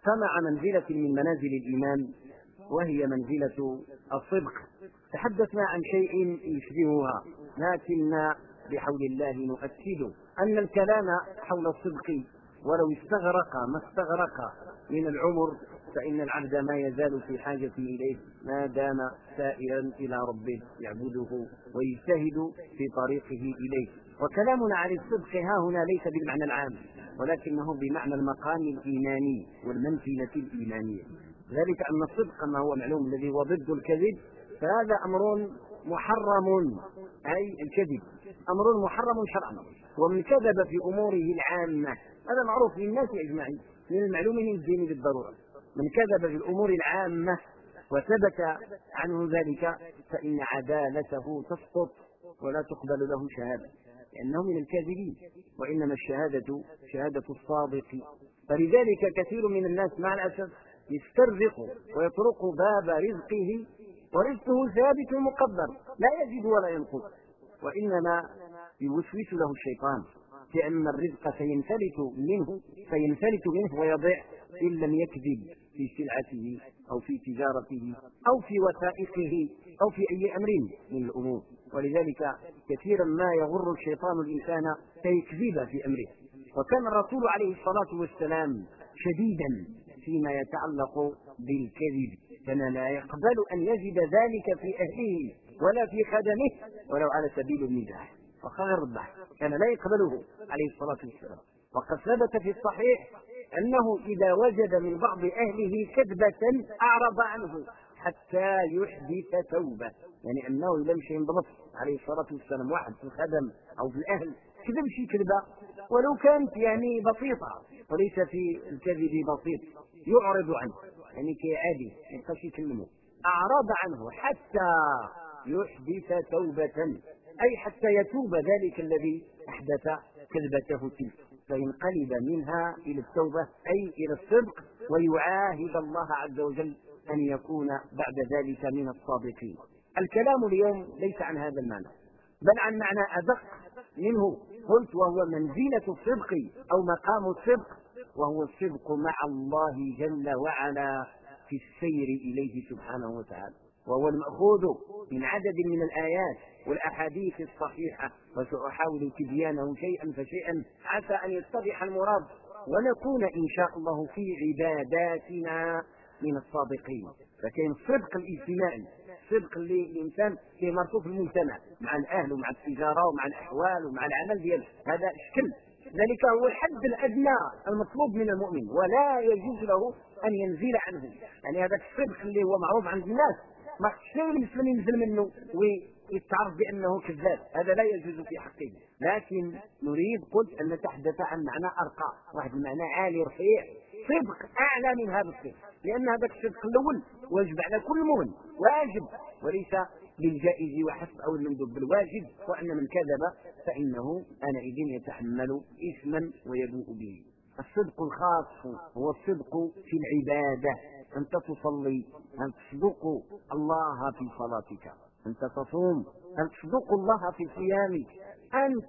سمع منزلة من منازل الإيمان وهي منزلة الصدق. تحدثنا عن شيء يشبهها، لكن بحول الله نؤكد أن الكلام حول الصدق ولو استغرق ما استغرق من العمر فإن العبد ما يزال في حاجة إليه ما دام سائرا إلى ربه يعبده ويجتهد في طريقه إليه. وكلامنا عن الصدق ها هنا ليس بالمعنى العام، ولكنه بمعنى المقام الإيماني والمنزلة الإيمانية. ذلك أن الصدق ما هو معلوم الذي هو ضد الكذب، فهذا أمر محرم، أي الكذب أمر محرم شرعا. ومن كذب في أموره العامة، هذا معروف للناس أجمعين، من المعلوم من الدين بالضرورة، من كذب في الأمور العامة وثبت عنه ذلك فإن عدالته تسقط ولا تقبل له شهادة، لأنه من الكاذبين، وإنما الشهادة شهادة الصادق. فلذلك كثير من الناس مع الأسف يسترزق ويطرق باب رزقه ورزقه ثابت مقدر لا يزيد ولا ينقص، وإنما يوسوس له الشيطان لأن الرزق سينفلت منه ويضيع إن لم يكذب في سلعته أو في تجارته أو في وثائقه أو في أي أمر من الأمور. ولذلك كثيرا ما يغر الشيطان الإنسان فيكذب في أمره. وكان الرسول عليه الصلاة والسلام شديدا فيما يتعلق بالكذب، كان لا يقبل أن يجد ذلك في أهله ولا في خدمه ولو على سبيل المزاح وخير الضحك، كان لا يقبله عليه الصلاة والسلام. وقد ثبت في الصحيح أنه إذا وجد من بعض أهله كذبة أعرض عنه حتى يحدث توبة، يعني أنه لم ينضبط عليه الصلاة والسلام واحد في الخدم أو في الأهل كذب شيء كذبة ولو كانت يعني بسيطة، وليس في الكذب بسيط يعرض عنه، يعني كعادي يبقاش يكلمه، أعرض عنه حتى يحدث توبة، أي حتى يتوب ذلك الذي أحدث كذبته تلك، فينقلب منها إلى التوبة أي إلى الصدق، ويعاهد الله عز وجل أن يكون بعد ذلك من الصادقين. الكلام اليوم ليس عن هذا المعنى، بل عن معنى أدق منه، قلت وهو منزلة الصدق أو مقام الصدق، وهو الصدق مع الله جل وعلا في السير إليه سبحانه وتعالى، وهو المأخوذ من عدد من الآيات والأحاديث الصحيحة، وسأحاول تبيانه شيئا فشيئا عسى أن يتضح المراد ونكون إن شاء الله في عباداتنا من الصادقين. فكان الصدق الاجتماعي، الصدق اللي الإنسان فيه مرتبط في المجتمع مع الأهل ومع التجارة ومع الأحوال ومع العمل دياله، هذا شكل ذلك هو الحد الأدنى المطلوب من المؤمن، ولا يجوز له أن ينزل عنه. يعني هذا الصدق اللي هو معروف عند الناس ما شيء المسلم ينزل منه ويتعرف بأنه كذاب، هذا لا يجوز في حقه. لكن نريد قلت أن نتحدث عن معنى أرقى، واحد المعنى عالي رفيع، صدق أعلى من هذا الصدق، لأن هذا الصدق الأول واجب على كل مؤمن، واجب وليس بالجائز وحسب أو المندوب بالواجب، وأن من كذب فإنه آنئذ يتحمل إثما ويبوء به. الصدق الخاص هو الصدق في العبادة، أنت تصلي أن تصدق الله في صلاتك، أنت تصوم أن تصدق الله في صيامك، أنت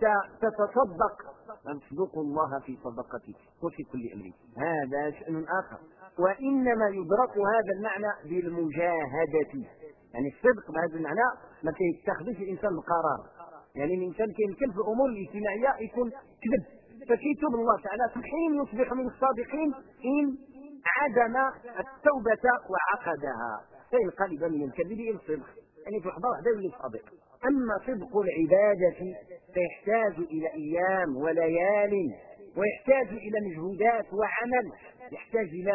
تتصدق أن تصدق الله في صدقتك وفي كل أمر، هذا شأن آخر. وإنما يدرك هذا المعنى بالمجاهدة، يعني الصدق بهذا المعنى ما يتخذش الإنسان القرار، يعني الإنسان يمكن في الأمور الاجتماعية يكون كذب، فكيتوب الله تعالى في حين يصبح من الصادقين إن عدم التوبة وعقدها، فينقلب من الكذب إلى الصدق، يعني في لحظة واحدة يولي صادق. أما صدق العبادة فيحتاج إلى أيام وليال، ويحتاج إلى مجهودات وعمل، يحتاج إلى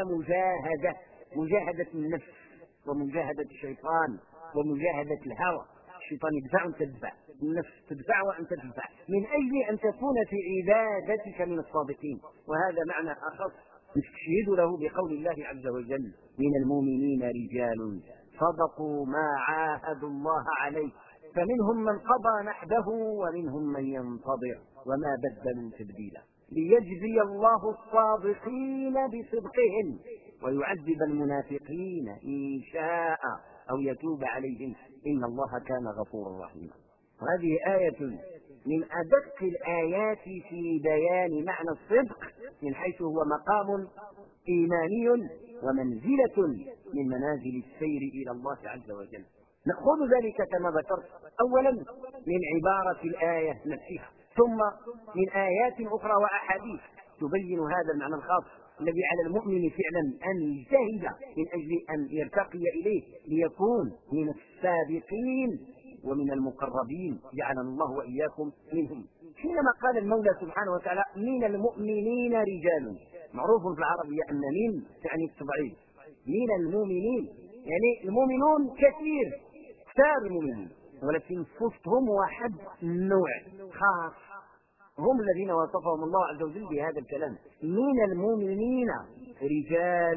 مجاهدة النفس ومجاهدة الشيطان ومجاهدة الهوى. الشيطان يدفع وانت تدفع، النفس تدفع وانت تدفع، من أجل أن تكون في عبادتك من الصادقين. وهذا معنى أخص نستشهد له بقول الله عز وجل: من المؤمنين رجال صدقوا ما عاهدوا الله عليه فمنهم من قضى نحبه ومنهم من ينتظر وما بدلوا تبديلا ليجزي الله الصادقين بصدقهم ويعذب المنافقين إن شاء أو يتوب عليهم إن الله كان غفورا رحيما. وهذه آية من أدق الآيات في بيان معنى الصدق من حيث هو مقام إيماني ومنزلة من منازل السير إلى الله عز وجل. نأخذ ذلك كما ذكرت أولا من عبارة الآية نفسها، ثم من آيات أخرى وأحاديث تبين هذا المعنى الخاص الذي على المؤمن فعلا أن يجتهد من أجل أن يرتقي إليه ليكون من السابقين ومن المقربين، جعلنا الله وإياكم منهم. حينما قال المولى سبحانه وتعالى من المؤمنين رجال، معروف في العربية أن من تعني التبعيد، من المؤمنين يعني المؤمنون كثير المؤمنين، ولكن وسطهم واحد نوع خاص هم الذين وصفهم الله عز وجل بهذا الكلام، من المؤمنين رجال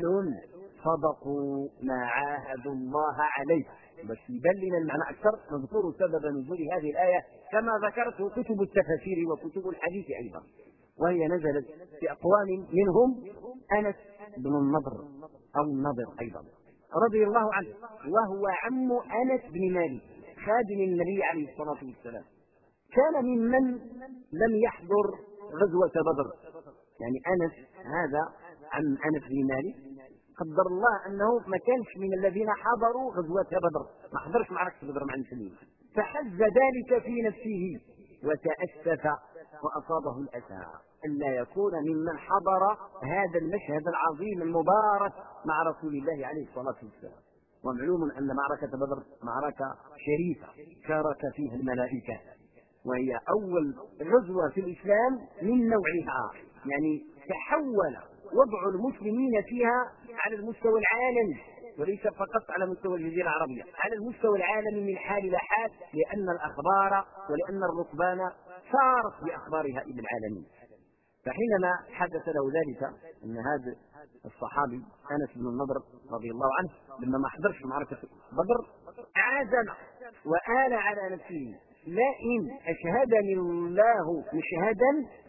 صدقوا ما عاهدوا الله عليه. بس يبين لنا المعنى أكثر نذكر سبب نزول هذه الآية كما ذكرته كتب التفاسير وكتب الحديث أيضا، وهي نزلت في أقوام منهم أنس بن النضر أو النضر أيضا رضي الله عنه، وهو عم أنس بن مالك خادم النبي عليه الصلاة والسلام، كان ممن لم يحضر غزوة بدر. يعني أنس هذا عن أنس بن مالك قدر الله أنه ما كانش من الذين حضروا غزوة بدر، ما حضرش معركة بدر مع المسلمين، فحز ذلك في نفسه وتأسف وأصابه الأسى ألا يكون ممن حضر هذا المشهد العظيم المبارك مع رسول الله عليه الصلاة والسلام. ومعلوم أن معركة بدر معركة شريفة شارك فيها الملائكة، وهي أول غزوة في الإسلام من نوعها، يعني تحول وضع المسلمين فيها على المستوى العالمي وليس فقط على مستوى الجزيرة العربية، على المستوى العالمي من حال إلى حال، لأن الأخبار ولأن الركبان سارت بأخبارها إلى العالمين. فحينما حدث له ذلك أن هذا الصحابي أنس بن النضر رضي الله عنه لما ما حضرش معركة بدر عزم وآل على نفسه لئن أشهدني الله مشهدا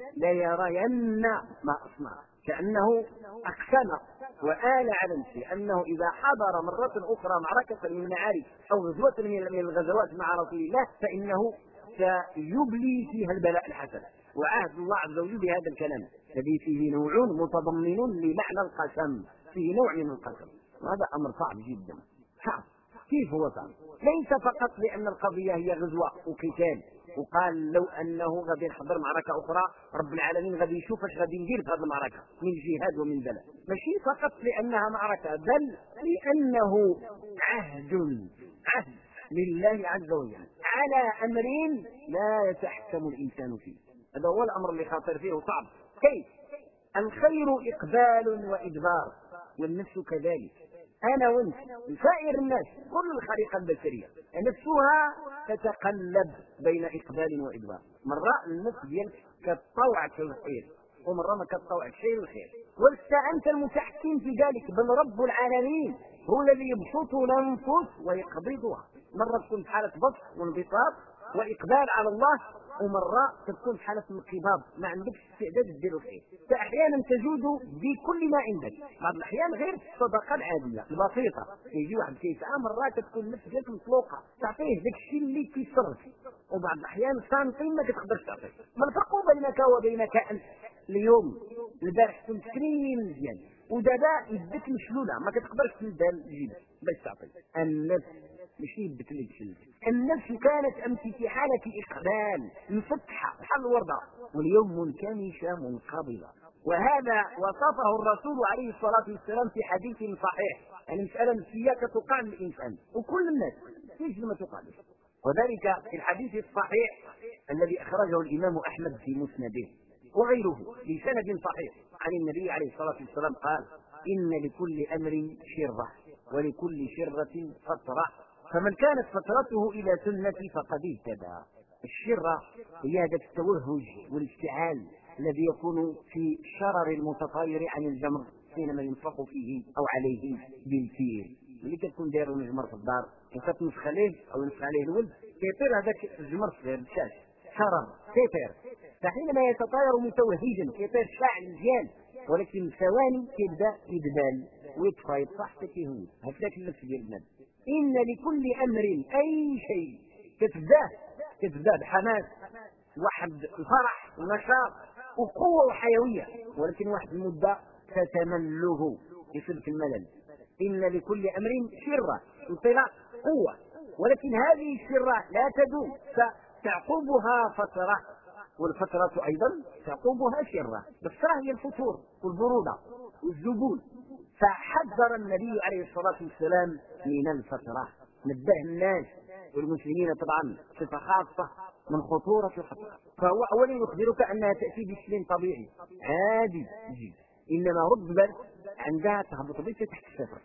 ليرين ما أصنع، كأنه أقسم وآل على نفسه أنه إذا حضر مرة أخرى معركة من المعارك أو غزوة من الغزوات مع رسول الله فإنه سيبلي فيها البلاء الحسن. وعهد الله عز وجل بهذا الكلام الذي فيه نوع متضمن لمعنى القسم، فيه نوع من القسم، وهذا أمر صعب جدا. صعب كيف هو صعب؟ ليس فقط لأن القضية هي غزوة وقتال وقال لو أنه غادي يحضر معركة أخرى رب العالمين غادي يشوف اش غادي ندير في هذه المعركة من جهاد ومن بلاء، ماشي فقط لأنها معركة بل لأنه عهد لله عز وجل على أمر لا يتحكم الإنسان فيه. هذا هو الأمر اللي خاطر فيه وصعب. كيف؟ الخير إقبال وإدبار، والنفس كذلك. أنا وأنت سائر الناس كل الخليقة البشرية نفسها تتقلب بين إقبال وإدبار، مرة النفس ديالك كتطوعك في الخير ومرة ما كتطوعك شيء الخير، ولست أنت المتحكم في ذلك بل رب العالمين هو الذي يبسط الأنفس ويقبضها، مرة تكون في حالة بسط وانبساط وإقبال على الله، ومرة تكون حالة انقباض ما عندكش استعداد دير الخير. فأحيانا تجود بكل ما عندك، بعض الأحيان غير الصدقة العادية البسيطة، يجي واحد كيسعى مرات تكون النفس ديالك مطلوقة تعطيه داك الشيء اللي كيسرك، وبعض الأحيان سنتين ما تقدرش تعطيه. ما الفرق بينك وبينك أنت؟ اليوم البارح كنت كريم مزيان ودابا يدك مشلولة ما كتقدرش تمدها لجيبك باش تعطي. النفس ماشي يدك اللي تشلك، النفس كانت أمس في حالة إقبال مفتحة بحال الوردة واليوم منكمشة منقبضة، وهذا وصفه الرسول عليه الصلاة والسلام في حديث صحيح. يعني مسألة نفسية كتقع للإنسان وكل الناس فيش ما تقعش، وذلك في الحديث الصحيح الذي أخرجه الإمام أحمد في مسنده وغيره بسند صحيح عن النبي عليه الصلاة والسلام قال إن لكل أمر شرة ولكل شرة فترة، فمن كانت فترته إلى سنتي فقد اهتدى. الشرة هي هذا التوهج والاشتعال الذي يكون في الشرر المتطاير عن الجمر حينما ينفخ فيه أو عليه بالفيل، اللي كتكون داير المجمر في الدار وكتنفخ عليه أو ينفخ عليه الولد كيطير هذاك الجمر صغير الشاش شرر كيطير، فحينما يتطاير متوهجا كيطير شاعل مزيان، ولكن ثواني كيبدا يدبال ويطفى يطفح حتى كيهود. هكذاك النفس ديال البنات إن لكل أمر أي شيء كتبداه بحماس واحد الفرح ونشاط وقوة وحيوية، ولكن واحد المدة تتمله يصيبك الملل. إن لكل أمر شرة، انطلاق قوة، ولكن هذه الشرة لا تدوم، فتعقبها فترة، والفترة أيضا تعقبها شرة. الفترة هي الفتور والبرودة والذبول، فحذر النبي عليه الصلاة والسلام من الفترة، نبه الناس والمسلمين طبعا بصفة خاصة من خطورة الفترة. فهو أولا يخبرك أنها تأتي بشكل طبيعي عادي جدا، إنما رتبة عندها تهبط بك تحت الصفر.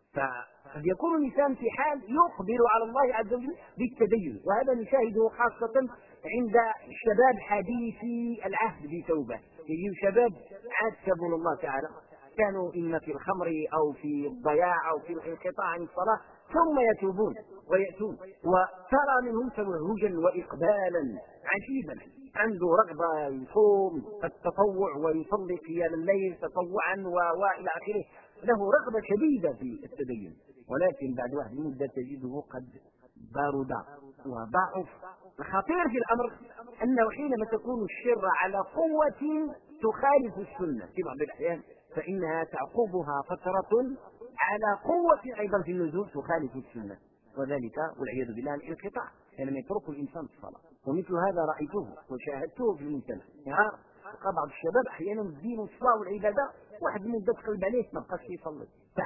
فقد يكون الإنسان في حال يقبل على الله عز وجل بالتدين، وهذا نشاهده خاصة عند الشباب حديثي العهد بتوبة. يجي شباب عاد تابوا الله تعالى، كانوا إما في الخمر أو في الضياع أو في الانقطاع عن الصلاة، ثم يتوبون ويأتون، وترى منهم توهجا وإقبالا عجيبا، عنده رغبة يصوم التطوع ويصلي قيام الليل تطوعا وإلى آخره، له رغبة شديدة في التدين، ولكن بعد واحد المدة تجده قد بارد وضعف. الخطير في الأمر أنه حينما تكون الشر على قوة تخالف السنة في بعض الأحيان، فإنها تعقبها فترة على قوة أيضا في النزول تخالف السنة، وذلك والعياذ بالله الانقطاع، لم يترك الإنسان الصلاة. ومثل هذا رأيته وشاهدته في المجتمع. تلقى بعض الشباب أحيانا الدين والصلاة والعبادة واحد المدة تقلب عليه ما بقاش يصلي،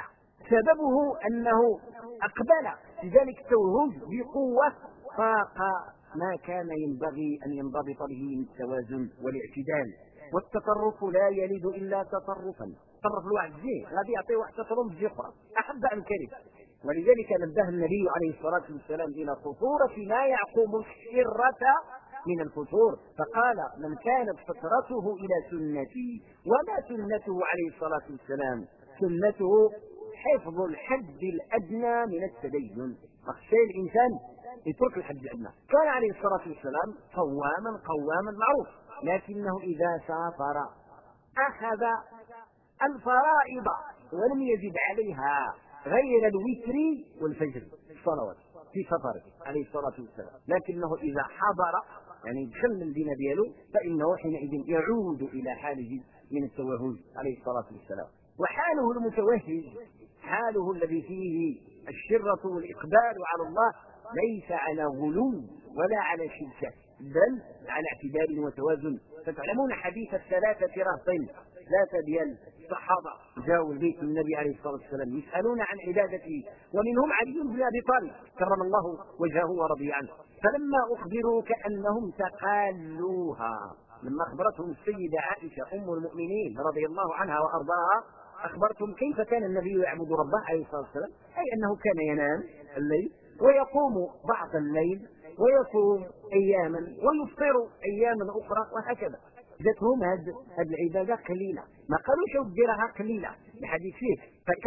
سببه أنه أقبل في ذلك التوهج بقوة فاق ما كان ينبغي أن ينضبط به من التوازن والاعتدال. والتطرف لا يلد إلا تطرفا، تطرف الواحد زين غادي يعطي واحد تطرف زي أخرى أحب أن كرم. ولذلك نبه النبي عليه الصلاة والسلام إلى خطورة ما يعقب الشرة من الفتور، فقال: من كانت فترته إلى سنتي، وما سنته عليه الصلاة والسلام؟ سنته حفظ الحد الأدنى من التدين، فخشى الإنسان يترك الحد الأدنى. كان عليه الصلاة والسلام قواما معروف، لكنه إذا سافر أخذ الفرائض ولم يزد عليها غير الوتر والفجر الصلوات في سفره عليه الصلاة والسلام، لكنه إذا حضر يعني دخل المدينة دياله فإنه حينئذ يعود إلى حاله من التوهج عليه الصلاة والسلام. وحاله المتوهج حاله الذي فيه الشرة والإقبال على الله ليس على غلو ولا على شدة، بل على اعتدال وتوازن. فتعلمون حديث الثلاثة رهطين، ثلاثة ديال الصحابة جاءوا البيت النبي عليه الصلاة والسلام يسألون عن عبادته، ومنهم علي بن أبي طالب كرم الله وجهه ورضي عنه. فلما أخبروا كأنهم تقالوها، لما أخبرتهم السيدة عائشة أم المؤمنين رضي الله عنها وأرضاها، أخبرتم كيف كان النبي يعبد ربه عليه الصلاة والسلام، أي أنه كان ينام الليل ويقوم بعض الليل ويصوم أياما ويفطر أياما أخرى وهكذا. جاتهم هذه العبادة قليلة، ما قالوش ديرها قليلة الحديث فيه،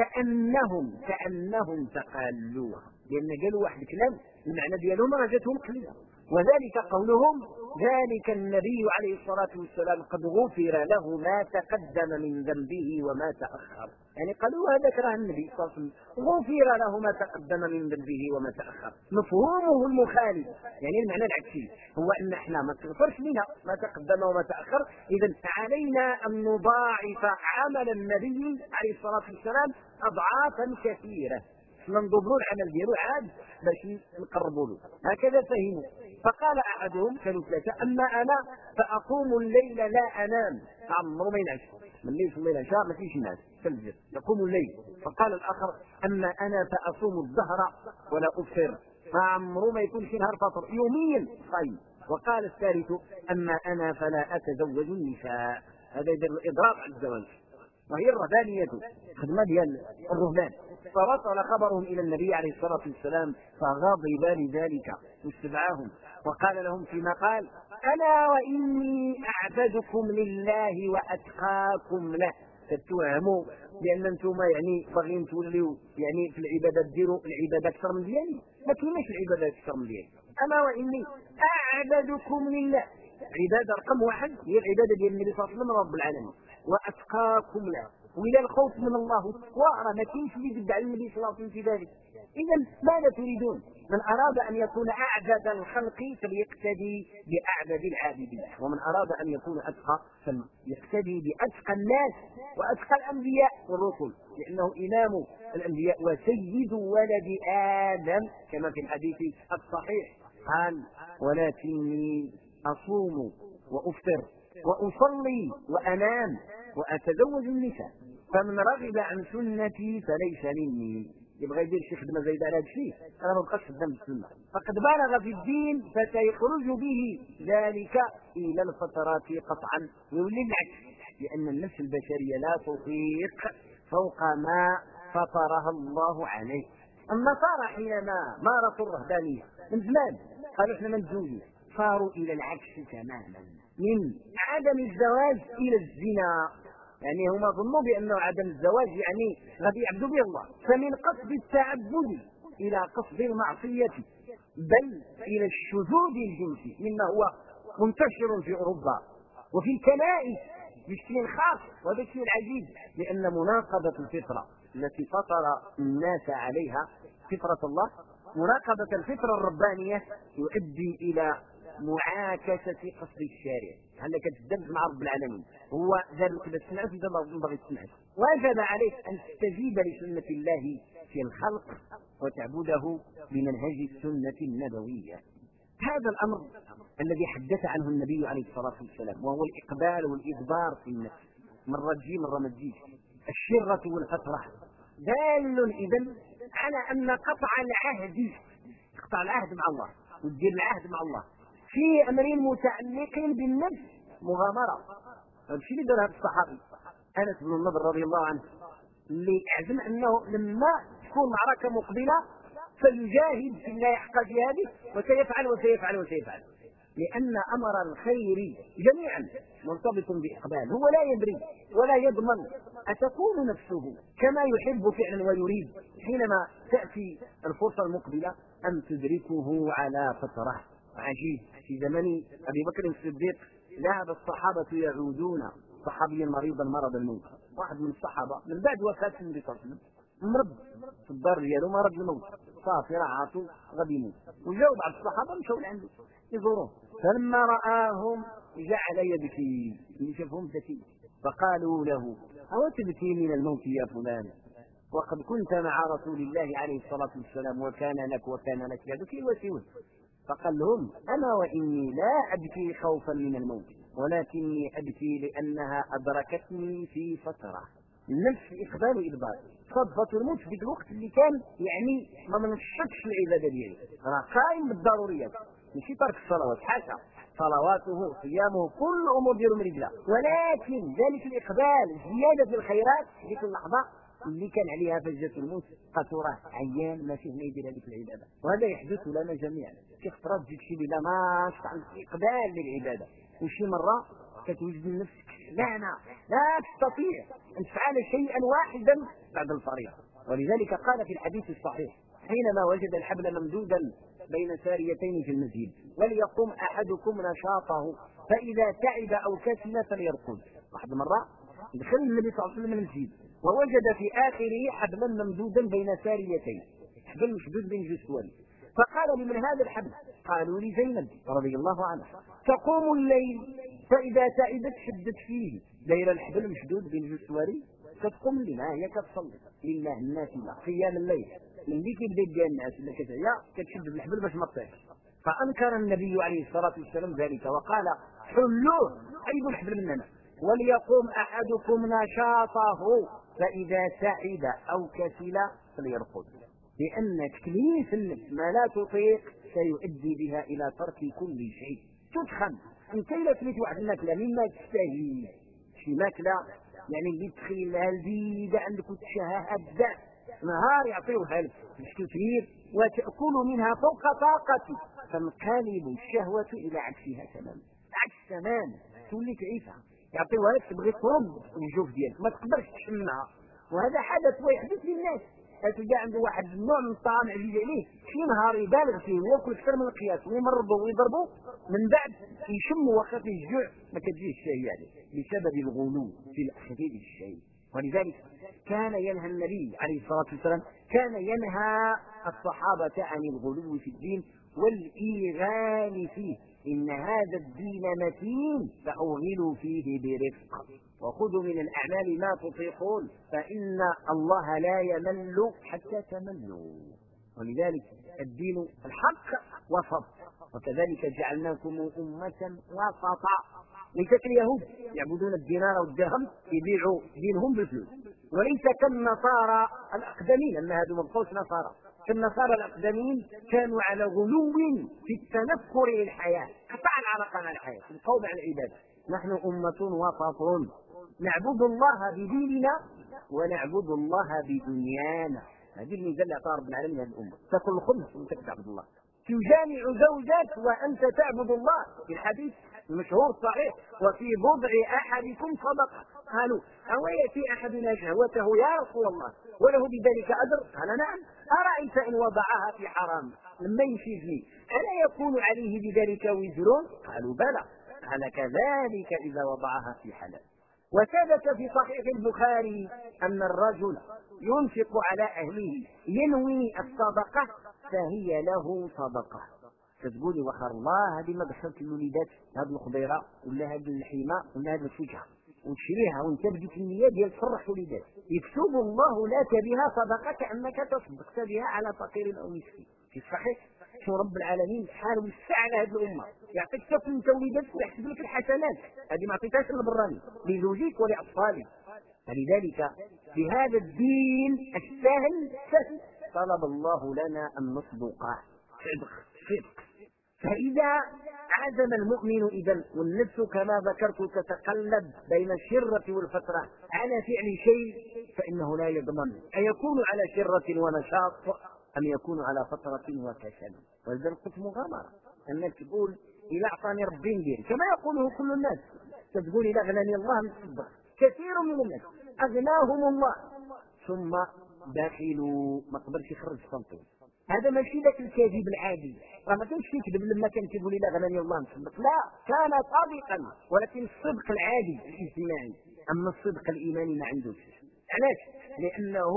كأنهم تقالوها، لأن قالوا واحد الكلام المعنى ديالهم راه جاتهم قليلة. وذلك قولهم: ذلك النبي عليه الصلاة والسلام قد غفر له ما تقدم من ذنبه وما تأخر. يعني قالوا هذا كره النبي صلى الله عليه وسلم غفر له ما تقدم من ذنبه وما تأخر. مفهومه المخالف، يعني المعنى العكسي هو أن احنا ما تغفرش لنا ما تقدم وما تأخر، إذا علينا أن نضاعف عمل النبي عليه الصلاة والسلام أضعافا كثيرة، ننظروا العمل ديالو عاد باش نقربوا له، هكذا فهموا. فقال أحدهم، كانوا ثلاثة: أما أنا فأقوم الليل لا أنام، عمرو ما ينعس من الليل يصلي العشاء ما فيش ناس تنزل يقوم الليل. فقال الآخر: أما أنا فأصوم الظهر ولا أفطر، فعمرو ما يكون في نهار فطر يوميا صيام. وقال الثالث: أما أنا فلا أتزوج النساء، هذا يدل الإضراب عن الزواج، وهي الرهبانية خدمة ديال الرهبان. فوصل خبرهم إلى النبي عليه الصلاة والسلام فغضب لذلك واستدعاهم وقال لهم فيما قال: أنا وإني أعبدكم لله وأتقاكم له. تتوهموا بأن أنتم يعني باغيين توليوا يعني في العبادة ديروا العبادة أكثر من ديالي، ما كايناش العبادة أكثر من ديالي. أنا وإني أعبدكم لله، عبادة رقم واحد هي العبادة ديال النبي صلى الله عليه وسلم رب العالمين، وأتقاكم له والى الخوف من الله والتقوى راه ما كاينش اللي يدعي النبي صلى الله عليه وسلم في ذلك. اذا ماذا تريدون؟ من اراد ان يكون اعبد الخلق فليقتدي باعبد العابدين، ومن اراد ان يكون اتقى فليقتدي باتقى الناس واتقى الانبياء والرسل، لانه امام الانبياء وسيد ولد ادم كما في الحديث الصحيح قال: ولكني اصوم وافطر واصلي وانام واتزوج النساء فمن رغب عن سنتي فليس مني. يبغى يدير شي خدمه زايده على هذا الشيء انا ما بقاش خدام بالسنه، فقد بالغ في الدين فسيخرج به ذلك الى الفترات قطعا ويولي العكس، لان النفس البشريه لا تطيق فوق ما فطرها الله عليه. النصارى حينما مارسوا الرهبانيه من زمان قالوا احنا ما نتزوجوش، صاروا الى العكس تماما، من عدم الزواج الى الزنا، يعني هما ظنوا بانه عدم الزواج يعني غادي يعبدوا به الله، فمن قصد التعبد الى قصد المعصيه بل الى الشذوذ الجنسي مما هو منتشر في اوروبا وفي الكنائس بشكل خاص. وهذا الشيء العجيب، لان مناقضه الفطره التي فطر الناس عليها فطره الله، مناقضه الفطره الربانيه يؤدي الى معاكسه قصد الشارع. هل كتدب مع رب العالمين هو ذلك باش تسمعه اذا ما بغيت تسمعه، واجب عليك ان تستجيب لسنه الله في الخلق وتعبده بمنهج السنه النبويه. هذا الامر الذي حدث عنه النبي عليه الصلاه والسلام، وهو الاقبال والادبار في النفس، مره تجي مره ما تجيش، الشره والفتره، دال اذا على ان قطع العهد، تقطع العهد مع الله وتدير العهد مع الله في امر متعلق بالنفس مغامره. هذا الشيء اللي دار هذا الصحابي انس بن النضر رضي الله عنه، اللي اعزم انه لما تكون معركه مقبله فليجاهد في الله حق جهاده وسيفعل وسيفعل وسيفعل، لان امر الخير جميعا مرتبط باقبال. هو لا يدري ولا يضمن اتكون نفسه كما يحب فعلا ويريد حينما تاتي الفرصه المقبله ام تدركه على فتره. عجيب، في زمن ابي بكر الصديق ذهب الصحابه يعودون صحابيا مريضا مرض الموت، واحد من الصحابه من بعد وفاه النبي صلى الله عليه وسلم مرض في الدار ديالو مرض الموت صافي راه عاطو غادي يموت، وجاو بعض الصحابه مشاو لعنده يزوروه، فلما راهم جعل يبكي، اللي شافهم بكي، فقالوا له: أو تبكي من الموت يا فلان وقد كنت مع رسول الله عليه الصلاه والسلام وكان لك يبكي وسوى. فقال لهم: أنا وإني لا أبكي خوفا من الموت ولكني أبكي لأنها أدركتني في فترة. النفس إقبال وإدبار، صدفة الموت في الوقت اللي كان يعني ما منشطش العبادة ديالو، راه قائم بالضروريات ماشي ترك الصلوات، حاشا، صلواته صيامه كل أمور ديالو من رجله، ولكن ذلك الإقبال زيادة في الخيرات في ديك اللحظة اللي كان عليها فجة الموت قطره عيان ما فيه ما يدير هذيك العباده. وهذا يحدث لنا جميعا في فترات تجي شي بلا ما عن اقبال للعباده، وشي مره كتوجد نفسك لا تستطيع ان تفعل شيئا واحدا بعد الفريضه. ولذلك قال في الحديث الصحيح حينما وجد الحبل ممدودا بين ساريتين في المسجد: وليقوم احدكم نشاطه فاذا تعب او كسل فليرقد. واحد مره دخل النبي صلى الله عليه وسلم المسجد ووجد في آخره حبلا ممدودا بين ساريتين، حبل مشدود بين جسور، فقال: لمن هذا الحبل؟ قالوا: لزينب رضي الله عنها، تقوم الليل فإذا تعبت شدت فيه، داير الحبل مشدود بين جسور كتقوم لنا هي كتصلي لله النافلة قيام الليل، ملي كيبدا يدير الناس اللي كتعيا كتشد بالحبل باش ما تطيحش. فأنكر النبي عليه الصلاة والسلام ذلك وقال: حلوه، عيبوا الحبل مننا، وليقوم أحدكم نشاطه فإذا تعب أو كسل فليرقد، لأن تكليف النفس ما لا تطيق سيؤدي بها إلى ترك كل شيء. تدخل أنت إلى تريد واحد الماكلة مما تستهي، شي ماكلة يعني اللي تخيل لها البيدة عندك وتشهاها بزاف، نهار يعطيوها لك بشكل كبير وتأكل منها فوق طاقتك، تنقلب الشهوة إلى عكسها تماما، عكس تماما، تولي تعيسها، يعطيوها لك تبغي ترد الجوف ديالك ما تقدرش تشمها. وهذا حدث ويحدث للناس، تلقى عنده واحد النوع من الطعام عزيز عليه شي نهار يبالغ فيه وياكل اكثر من القياس ويمرضوا ويضربوا، من بعد يشم وقت الجوع ما كتجيش الشهية عليه بسبب الغلو في الاخذ بالشيء. ولذلك كان ينهى النبي عليه الصلاة والسلام كان ينهى الصحابة عن الغلو في الدين والإيغال فيه. إن هذا الدين متين فأوغلوا فيه برفق وخذوا من الأعمال ما تطيقون فإن الله لا يمل حتى تملوا. ولذلك الدين الحق وسط، وكذلك جعلناكم أمة وسطا. ليست اليهود يعبدون الدينار والدرهم يبيعوا دينهم بالفلوس، وليس كالنصارى الأقدمين، أن هذو مبقوش نصارى. كالنصارى الأقدمين كانوا على غلو في التنكر للحياة، قطع العلاقة مع الحياة، القوم على العبادة. نحن أمة وسط نعبد الله بديننا ونعبد الله بدنيانا. هذه الميزة اللي أعطاها رب العالمين هذه الأمة. تاكل الخبز وأنت تعبد الله، تجامع زوجك وأنت تعبد الله، في الحديث المشهور الصحيح وفي بضع أحدكم صدقة. قالوا أو يأتي أحدنا شهوته يا رسول الله وله بذلك أجر؟ قال نعم. أرأيت إن وضعها في حرام لما يشيزني ألا يكون عليه بذلك وزر؟ قالوا بلى. قال كذلك إذا وضعها في حلال. وثبت في صحيح البخاري أن الرجل ينفق على أهله ينوي الصدقة فهي له صدقة. تقولي وخر الله هذه ما دخلت الوليدات هذه الخضيره ولا هذه اللحيمه ولا هذه الفجعه وتشريها وانت بديت النيه ديال تفرح وليدات، يكتب الله لك بها صدقه كانك تصدقت بها على فقير او مسكين. في الصحيح شو رب العالمين سبحانه وتعالى على هذه الامه يعطيك تاكل انت وليدات ويحسب لك الحسنات، هذه ما عطيتهاش للبراني لزوجك ولاطفالك. فلذلك في هذا الدين السهل طلب الله لنا ان نصدق صدق. فإذا عزم المؤمن إذن والنفس كما ذكرت تتقلب بين الشرة والفترة على فعل شيء فإنه لا يضمن أيكون على شرة ونشاط أم يكون على فترة وكسل. ولذلك قلت مغامرة أنك تقول إذا أعطاني ربي ندير كما يقوله كل الناس. تقول إذا أغناني الله نصدق. كثير من الناس أغناهم الله ثم داخلوا ما قدرش يخرج صمته. هذا ماشي ذاك الكذب العادي، راه ما كانش يكذب لما كان كيقول لي لا غناني الله نصدق، لا كان صادقا، ولكن الصدق العادي الاجتماعي. اما الصدق الايماني ما عندوش. علاش؟ لانه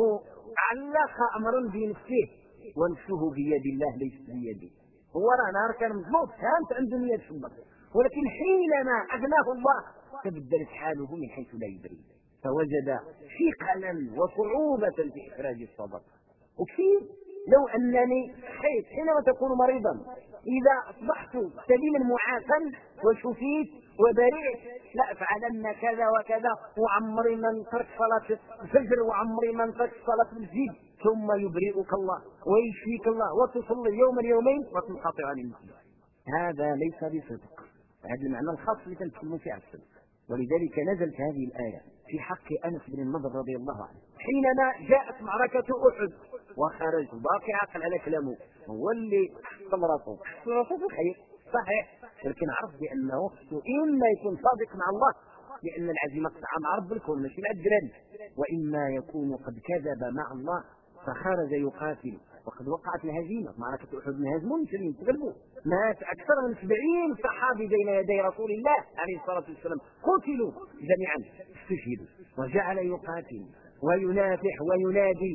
علق امرا بنفسه ونفسه بيد الله ليست بيده. هو راه نهار كان مضبوط كانت عنده نيه الصدق، ولكن حينما اغناه الله تبدلت حاله من حيث لا يدري، فوجد ثقلا وصعوبه في اخراج الصدقه. وكيف لو أنني خيط حينما تكون مريضا إذا أصبحت سليما معافا وشفيت وبرئت لأفعلن كذا وكذا وعمري من ترك صلاة الفجر وعمري من ترك صلاة المسجد، ثم يبرئك الله ويشفيك الله وتصلي يوما يومين وتنقطع عن المسجد. هذا ليس بصدق. هذا المعنى الخاص اللي تنتكلم فيه عن الصدق. ولذلك نزلت هذه الآية في حق أنس بن النضر رضي الله عنه حينما جاءت معركة أحد وخرج باقي عقل على كلامه، هو اللي حصل راسه في الخير صحيح، لكن عرف بأنه إما يكون صادق مع الله لأن العزيمة قطعة مع رب الكون ماشي مع الدراري، وإما يكون قد كذب مع الله فخرج يقاتل. وقد وقعت الهزيمة معركة أحد، انهزموا المسلمين تغلبوا، مات أكثر من 70 صحابي بين يدي رسول الله عليه الصلاة والسلام، قتلوا جميعا استشهدوا. وجعل يقاتل وينافح وينادي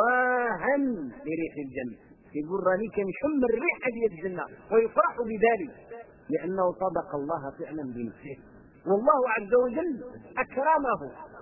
واهن بريح الجنة، يقول راني كنشم الريحة ديال الجنة ويفرح بذلك لأنه صدق الله فعلا بنفسه. والله عز وجل أكرمه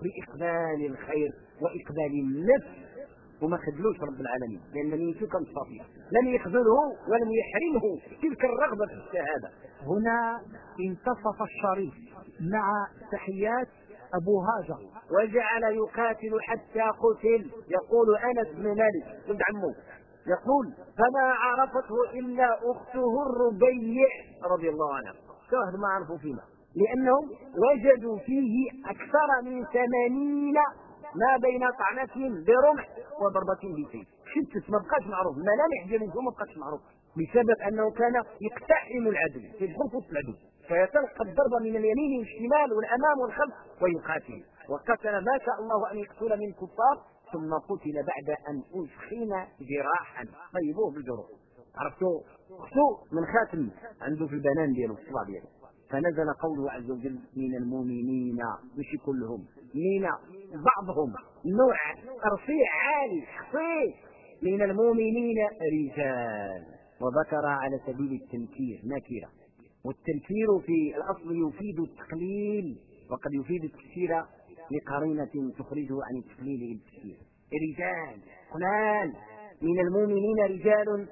بإقبال الخير وإقبال النفس وما خذلوش رب العالمين لأن نيته كانت صافية، لم يخذله ولم يحرمه تلك الرغبة في الشهادة. هنا انتصف الشريف مع تحيات أبو هاجر وجعل يقاتل حتى قتل. يقول أنس بن مالك ولد عمه يقول فما عرفته إلا أخته الربيع رضي الله عنها. شاهد ما عرفوا فيما لأنهم وجدوا فيه أكثر من 80 ما بين طعنة برمح وضربة بسيف. شتت ما بقاش معروف، ملامح ديال الجو ما بقاش معروف بسبب أنه كان يقتحم العدو في الخلف العدو فيتلقى الضربة من اليمين والشمال والأمام والخلف ويقاتل. وقتل ما شاء الله أن يقتل من كفار ثم قتل بعد أن أسخن جراحا طيبوه بالجروح. عرفتوا اختو من خاتم عنده في البنان ديالو في الصباع ديالو. فنزل قوله عز وجل من المؤمنين مش كلهم مين بعضهم نوع رفيع عالي خفيف من المؤمنين رجال، وذكر على سبيل التنكير نكره، والتنكير في الأصل يفيد التقليل وقد يفيد التكسير لقرينة تخرجه عن التقليل إلى التكسير. رجال قلال من المؤمنين رجال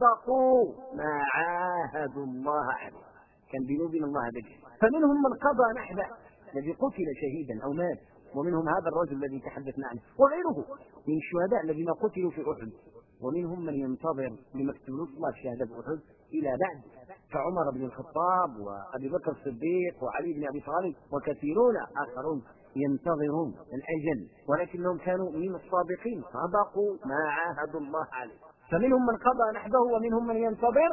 صدقوا ما عاهدوا الله عليه، كان بينه وبين الله هذا الشيء، فمنهم من قضى نحبه الذي قتل شهيدا أو مات، ومنهم هذا الرجل الذي تحدثنا عنه وغيره من الشهداء الذين قتلوا في أحد، ومنهم من ينتظر لمكتوب الله الشهادة بأحد إلى بعد كعمر بن الخطاب وأبي بكر الصديق وعلي بن أبي طالب وكثيرون آخرون ينتظرون الأجل، ولكنهم كانوا من الصادقين صدقوا ما عاهدوا الله عليه، فمنهم من قضى نحبه ومنهم من ينتظر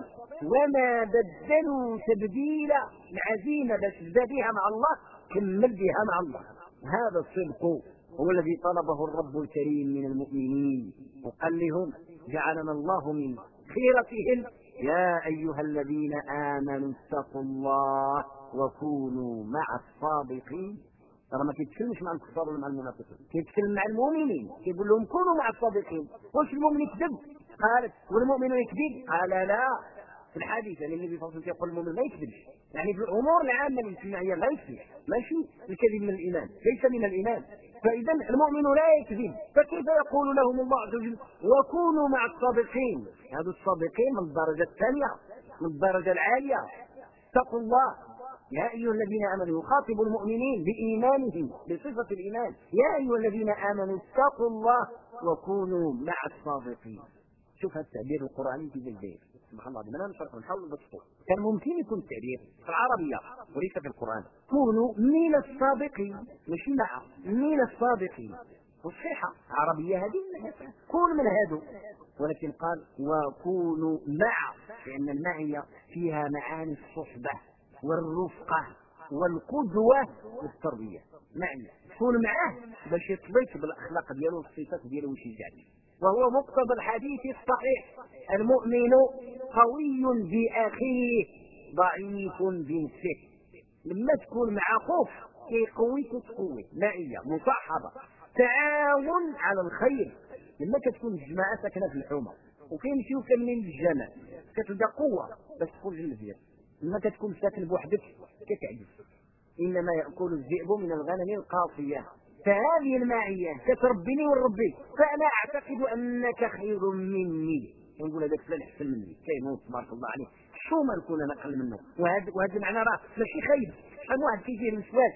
وما بدلوا تبديلا. العزيمة باش تبدا بها مع الله كمل بها مع الله. هذا الصدق هو الذي طلبه الرب الكريم من المؤمنين، وقال لهم جعلنا الله من خيرتهم يا أيها الذين آمنوا اتقوا الله وكونوا مع الصادقين. ترى ما كيتكلمش مع الكفار ولا مع المنافقين، كيتكلم مع المؤمنين، كيقول لهم كونوا مع الصادقين. واش المؤمن يكذب؟ قالت والمؤمن يكذب؟ قال لا. في الحديث يعني النبي صلى الله عليه وسلم يقول المؤمن ما يكذبش، يعني في الامور العامه الاجتماعيه لا يكذب، ماشي الكذب من الايمان، ليس من الايمان. فاذا المؤمن لا يكذب، فكيف يقول لهم الله عز وجل وكونوا مع الصادقين؟ هذا الصادقين من الدرجه الثانيه، من الدرجه العاليه. اتقوا الله يا أيها الذين آمنوا، يخاطب المؤمنين بإيمانهم بصفة الإيمان، يا أيها الذين آمنوا اتقوا الله وكونوا مع الصادقين. شوف هذا التعبير القرآني في البيت سبحان الله، أنا نشرح نحاول نبسطه. كان ممكن يكون التعبير في العربية وليس في القرآن كونوا من الصادقين، مش مع من الصادقين، والصحة عربية هذه كون من هذا، ولكن قال وكونوا مع، لأن المعية فيها معاني الصحبة والرفقة والقدوة والتربية. معنى كون معه باش يطبق بالأخلاق ديالو والصفات ديالو ويشجعك، وهو مقتضى الحديث الصحيح المؤمن قوي بأخيه ضعيف بنفسه. لما تكون مع اخوك كيقويك وتقوي، معية مصاحبة تعاون على الخير. لما كتكون الجماعة ساكنة في الحومة وكيمشيو كاملين للجامع كتلقى قوة باش تخرج للمزيان. لما كتكون ساكن بوحدك كتعجز، انما ياكل الذئب من الغنم القاصيه. فهذه المعيه كتربني ونربيك، فانا اعتقد انك خير مني، نقول هذاك فلان احسن مني كيموت تبارك الله عليه، شو ما نكون انا اقل منه. وهذا المعنى راه ماشي خايب. شحال واحد كيجي الوسواس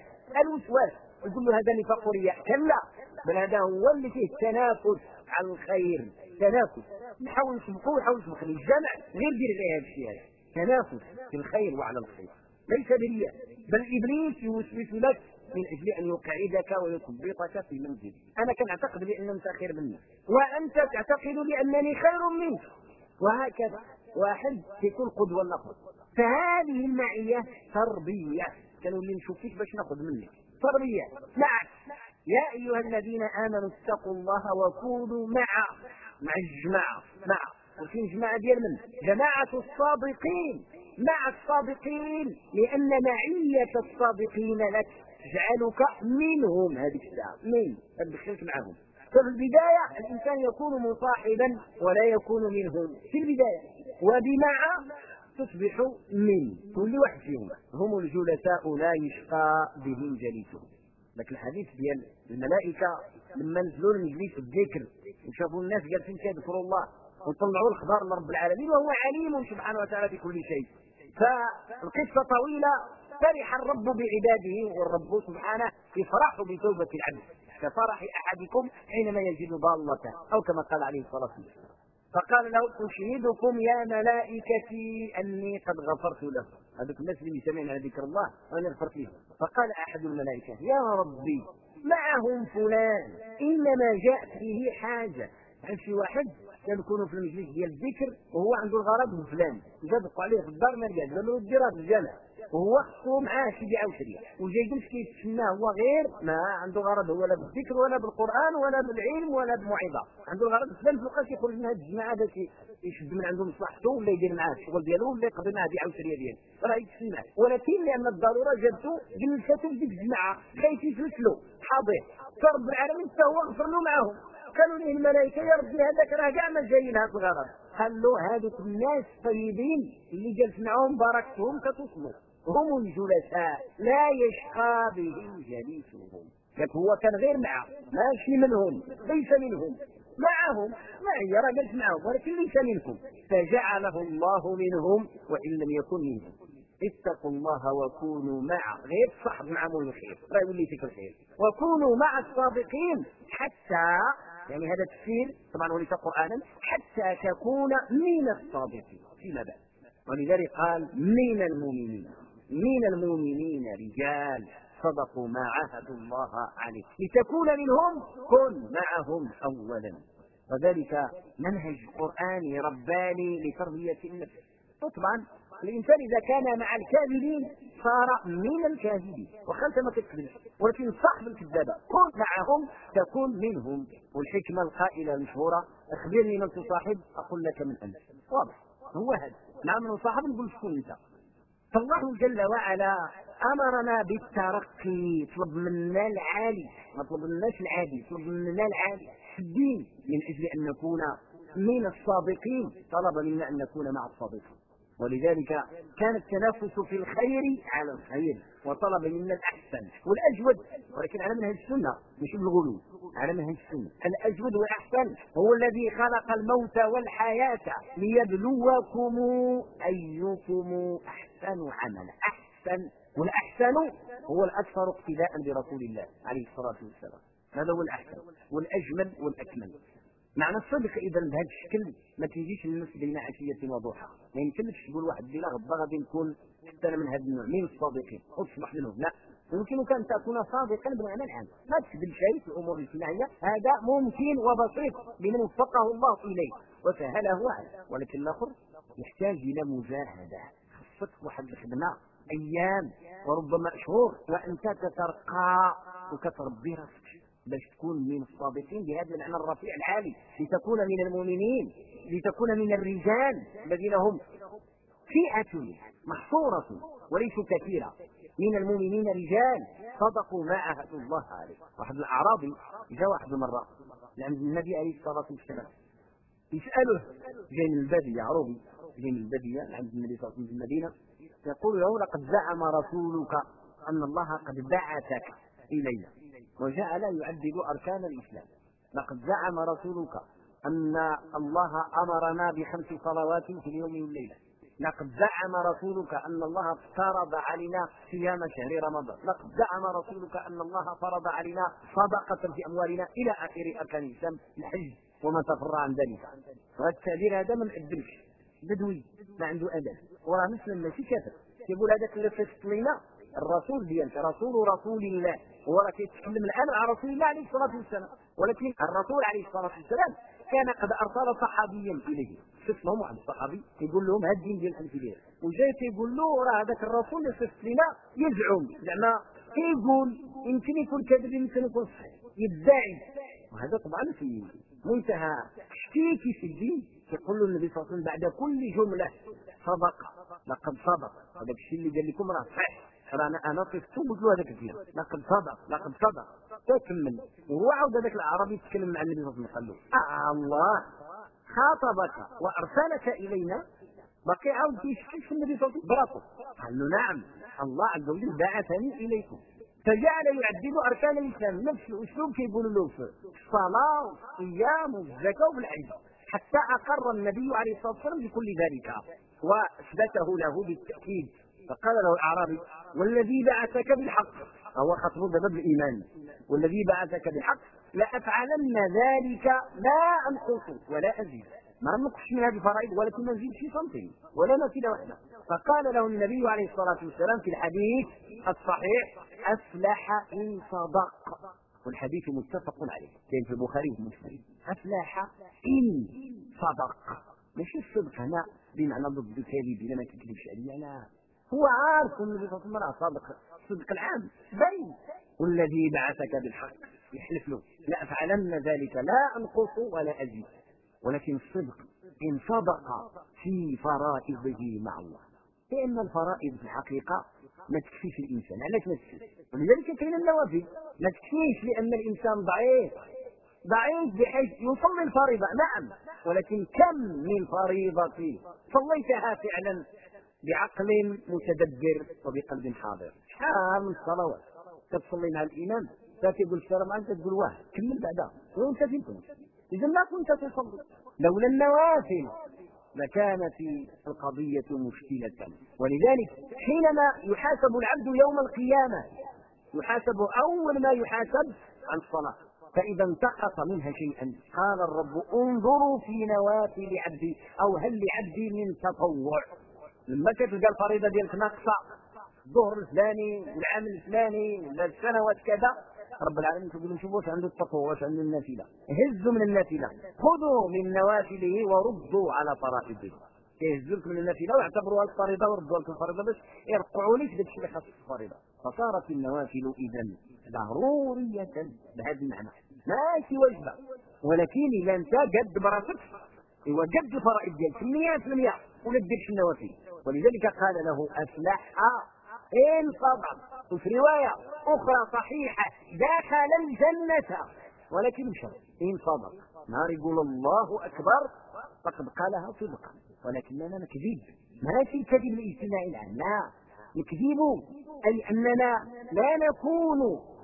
يقول له هذا نفاق ورياء، كلا بل هذا هو اللي فيه التنافس على الخير، تنافس نحاول نسبقوا ونحاول نسبق الجمع غير دير عليه هذا الشيء، هذا تنافس في الخير وعلى الخير ليس برياء. بل ابليس يوسوس لك من اجل ان يقعدك ويثبطك في منزل. انا كان اعتقد بان انت خير مني وانت تعتقد بانني خير منك، وهكذا واحد يكون قدوه الاخر. فهذه المعيه تربيه، كانوا اللي نشوف فيك باش ناخذ منك تربيه معك. يا ايها الذين امنوا اتقوا الله وكونوا مع الجماعه، وفين جماعة ديال من؟ جماعة الصادقين، مع الصادقين، لأن معية الصادقين لك تجعلك منهم. هذه الساعة من تدخلك معهم. ففي البداية الإنسان يكون مصاحبا ولا يكون منهم في البداية، وبمع تصبح من كل واحد فيهم. هم الجلساء لا يشقى بهم جليسهم. لكن الحديث ديال الملائكة لما نزلوا المجلس الذكر وشافوا الناس جالسين كيذكروا الله وطلعوا الخبر لرب العالمين وهو عليم سبحانه وتعالى بكل شيء. فالقصة طويلة، فرح الرب بعباده، والرب سبحانه يفرح بتوبة العبد كفرح أحدكم حينما يجد ضالته، أو كما قال عليه الصلاة والسلام. فقال له أشهدكم يا ملائكتي أني قد غفرت له. هذوك الناس اللي سمعنا على ذكر الله وأنا غفرت له. فقال أحد الملائكة يا ربي معهم فلان إنما جاءت به حاجة شي واحد كنكونوا في المجلس ديال الذكر وهو عنده الغرض فلان جابوا عليه في الدار ما لقاش قال له دير هذا الجامع وهو خصو معاه شي بيع وشريه وجاي يجلس كيتسناه هو غير ما عنده غرض هو لا بالذكر ولا بالقران ولا بالعلم ولا بالموعظه عنده الغرض فلان فوقاش يخرج من هذه الجماعه باش يشد من عندهم مصلحته ولا يدير معاه الشغل ديالو ولا يقضي معاه بيع وشريه ديالو راه يتسنى ولكن لان الضروره جابته جلسته في ديك الجماعه خايف يفلس له حاضر فرب العالمين حتى هو غفر له معاهم قالوا ليه الملائكه يا ربي هذاك راه كاع ما جاي لهذا الغرض قال له هذوك الناس الطيبين اللي جالس معاهم بركتهم كتصموا هم الجلساء لا يشقى بهم جليسهم لك هو كان غير معه ماشي منهم ليس منهم معهم معي راه جالس معهم ولكن ليس منهم فجعله الله منهم وان لم يكن منهم اتقوا الله وكونوا مع غير صحب مع مول الخير راه يولي فيك الخير وكونوا مع الصادقين حتى يعني هذا التفسير طبعا وليس قرانا حتى تكون من الصادقين فيما بعد ولذلك قال من المؤمنين رجال صدقوا ما عاهدوا الله عليه لتكون منهم كن معهم اولا وذلك منهج قرآني رباني لتربية النفس طبعا الإنسان إذا كان مع الكاذبين صار من الكاذبين وخلت ما تكذبش ولكن صاحب الكذابة كن معهم تكون منهم والحكمة القائلة المشهورة أخبرني من تصاحب أقول لك من أنت واضح هو هذا مع من صاحب نقول شكون أنت فالله جل وعلا أمرنا بالترقي طلب منا العالي ما طلب مناش العادي طلب منا العالي في الدين من أجل أن نكون من الصادقين طلب منا أن نكون مع الصادقين ولذلك كان التنافس في الخير على الخير وطلب منا الأحسن والأجود ولكن على منهج السنة مش بالغلو على منهج السنة الأجود والأحسن هو الذي خلق الموت والحياة ليبلوكم أيكم أحسن عملا أحسن والأحسن هو الأكثر اقتداء برسول الله عليه الصلاة والسلام هذا هو الأحسن والأجمل والأكمل معنى الصدق اذا بهذا الشكل ما تيجيش الناس بين عشيه وضحى ما يمكنش تقول واحد بلا غدا غادي نكون حتى من هذا النوع من الصادقين وتصبح منهم لا يمكنك ان تكون صادقا بالمعنى العام ما تكذب شيء في الامور الاجتماعيه هذا ممكن وبسيط لمن وفقه الله اليه وسهله عليه ولكن الاخر يحتاج الى مجاهده خصك واحد الخدمه ايام وربما اشهر وانت تترقى وكتربي راسك باش تكون من الصادقين بهذا المعنى الرفيع العالي لتكون من المؤمنين لتكون من الرجال الذين هم فئة محصورة وليسوا كثيرة من المؤمنين رجال صدقوا ما عاهدوا الله عليه واحد الأعرابي جاء واحد مرة عند النبي عليه الصلاة والسلام يسأله جاي من البادية عروبي جاي من البادية عند النبي صلى الله عليه وسلم في المدينة يقول له لقد زعم رسولك أن الله قد بعثك إلينا وجعل يعدد أركان الإسلام لقد زعم رسولك أن الله أمرنا ب5 صلوات في اليوم والليلة لقد زعم رسولك أن الله افترض علينا صيام شهر رمضان لقد زعم رسولك أن الله فرض علينا صدقة في أموالنا إلى آخر أركان الإسلام الحج وما تفرع عن ذلك وهذا التعبير هذا ما نقدمش بدوي ما عنده أدب وراه مسلم ماشي كافر يقول هذاك اللي فسط لنا الرسول ديالك رسول الله هو راه كيتكلم الان عن رسول الله عليه الصلاه والسلام ولكن الرسول عليه الصلاه والسلام كان قد ارسل صحابيا اليه اسمه واحد الصحابي يقول لهم هذا الدين ديال الانبياء وجاي تيقول له راه هذاك الرسول اللي فسط لنا يزعم زعما كيقول يمكن يكون كاذب يمكن يكون صحيح يدعي وهذا طبعا في منتهى التشكيك في الدين يقول له النبي صلى الله عليه وسلم بعد كل جمله صدق لقد صدق هذا الشيء اللي قال لكم راه صحيح انا صفته قلت له هذاك الكلام لقد صدق تكمل وهو عاود هذاك العربي يتكلم مع النبي صلى الله عليه وسلم قال له الله خاطبك وارسلك الينا بقي عاود يشكي في النبي صلى الله عليه وسلم براسه قال له نعم الله عز وجل بعثني اليكم فجعل يعدد اركان الاسلام نفس الاسلوب كيقولوا له في الصلاه والصيام والزكاه والحج حتى اقر النبي عليه الصلاه والسلام بكل ذلك واثبته له بالتاكيد فقال له الاعرابي والذي بعثك بالحق هو خطب باب الايمان والذي بعثك بالحق لافعلن ذلك لا انقص ولا ازيد ما نقصش من هذه الفرائض ولكن نزيد شي سنتين ولا نزيد واحده فقال له النبي عليه الصلاه والسلام في الحديث الصحيح افلح ان صدق والحديث متفق عليه كاين في البخاري ومسلم. أفلح إن صدق. ماشي الصدق هنا بمعنى ضد الكذب، إذا ما تكذبش عليا، لا، هو عارف النبي صلى الله عليه وسلم صادق الصدق العام بين، والذي بعثك بالحق يحلف له لأفعلن ذلك لا أنقص ولا أزيد. ولكن الصدق إن صدق في فرائضه مع الله، لأن الفرائض في الحقيقة ما تكفيش الإنسان. علاش ما تكفيش؟ ولذلك كاين النوافل ما تكفيش، لأن الإنسان ضعيف بحيث يصلي الفريضة، نعم، ولكن كم من فريضة صليتها فعلا بعقل متدبر وبقلب حاضر؟ شحال من الصلوات كتصلي مع الإمام تقول السلام عليكم، تقول واه كمل بعدها وانت فين كنت؟ إذا ما كنت تصلي. لولا النوافل لكانت القضية مشكلة. ولذلك حينما يحاسب العبد يوم القيامة يحاسب أول ما يحاسب عن الصلاة، فإذا انتقص منها شيئا قال الرب انظروا في نوافل عبدي، أو هل لعبدي من تطوع. لما تلقى الفريضة ديالك ناقصة الظهر الفلاني والعام الفلاني ولا السنوات كذا، رب العالمين تقول شوفوا واش عنده التطوع، واش عنده النافلة، هزوا من النافلة، خذوا من نوافله وردوا على فرائضه. يهزوا لك من النافلة واعتبروها الفريضة وردوا لك الفريضة باش يرقعوا لك داك الشيء اللي خاص الفريضة. فصارت النوافل إذا ضرورية بهذا المعنى، ماشي واجبة، ولكن إذا أنت قد براسك وقد الفرائض ديالك 100% ولا ديرش النوافل. ولذلك قال له أفلح إن صدق. وفي رواية أخرى صحيحة دخل الجنة، ولكن بشرط إن صدق. نهار يقول الله أكبر فقد قالها صدقا، ولكننا نكذب، ماشي الكذب الاجتماعي العام، لا، نكذب أي أننا لا نكون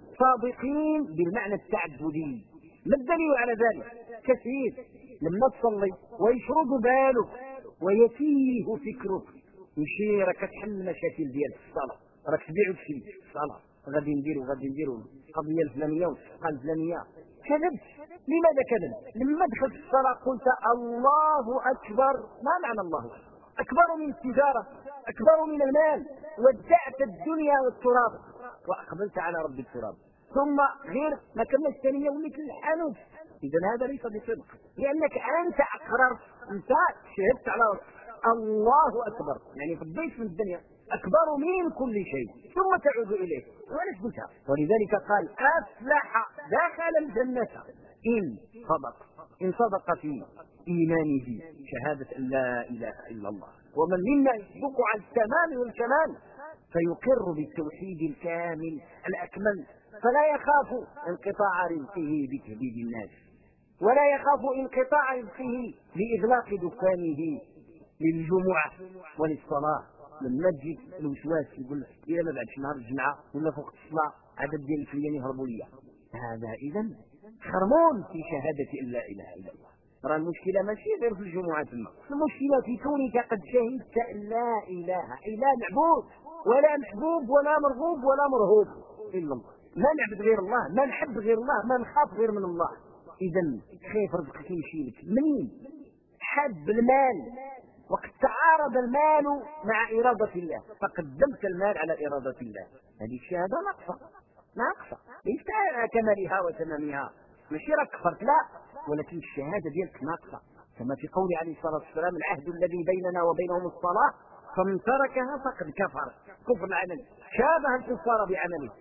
صادقين بالمعنى التعبدي. ما الدليل على ذلك؟ كثير لما تصلي ويشرد بالك ويتيه فكرك، يمشي راك تحل المشاكل ديال الصلاه، راك تبيع وتشري في الصلاه، غادي نديروا القضيه الفلانيه والصفقه الفلانيه. كذبت. لماذا كذب؟ لما دخلت في الصلاه قلت الله اكبر. ما معنى الله اكبر؟ من التجاره، اكبر من المال، ودعت الدنيا والتراب واقبلت على رب التراب، ثم غير ما كملت الثانيه وليت الحانوت. اذا هذا ليس بصدق، لانك انت اقررت، انت شهدت على الله اكبر، يعني فضيت من الدنيا اكبر من كل شيء ثم تعود اليه، ولا قلتها. ولذلك قال افلح دخل الجنه ان صدق. ان صدق في ايمانه شهاده ان لا اله الا الله. ومن منا يصدق على التمام والكمال فيقر بالتوحيد الكامل الاكمل، فلا يخاف انقطاع رزقه بتهديد الناس، ولا يخاف انقطاع رزقه باغلاق دكانه للجمعه وللصلاه. لما تجي الوسواس يقول الى ما بعدش نهار الجمعه ولا فوق الصلاه عدد ديال الفلاني يهربوا ليا، هذا اذا خرمون في شهاده ان لا اله الا الله. راه المشكله ماشي غير في الجمعه، المشكله في كونك قد شهدت ان لا اله الا معبود ولا محبوب ولا مرغوب ولا مرهوب الا الله، ما نعبد غير الله، ما نحب غير الله، ما نخاف غير من الله. اذا خايف رزقك يمشي لك منين؟ حب المال، وقد تعارض المال مع إرادة الله فقدمت المال على إرادة الله، هذه الشهادة ناقصة ليس كمالها وتمامها، ماشي راك كفرت، لا، ولكن الشهادة ديالك ناقصة. كما في قول عليه الصلاة والسلام العهد الذي بيننا وبينهم الصلاة فمن تركها فقد كفر كفر العمل، شابه الكفار بعمله،